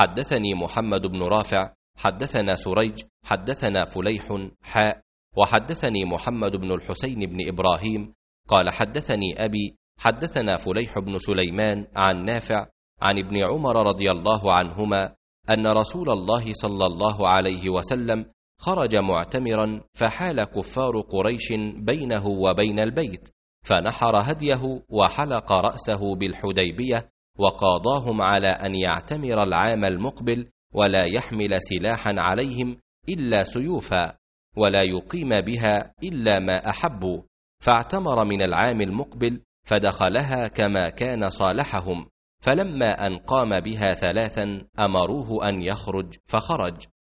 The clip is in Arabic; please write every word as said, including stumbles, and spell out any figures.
حدثني محمد بن رافع حدثنا سريج حدثنا فليح حاء وحدثني محمد بن الحسين بن إبراهيم قال حدثني أبي حدثنا فليح بن سليمان عن نافع عن ابن عمر رضي الله عنهما أن رسول الله صلى الله عليه وسلم خرج معتمرا فحال كفار قريش بينه وبين البيت فنحر هديه وحلق رأسه بالحديبية وقاضاهم على أن يعتمر العام المقبل ولا يحمل سلاحا عليهم إلا سيوفا ولا يقيم بها إلا ما أحبوا، فاعتمر من العام المقبل فدخلها كما كان صالحهم، فلما أن قام بها ثلاثا أمروه أن يخرج فخرج.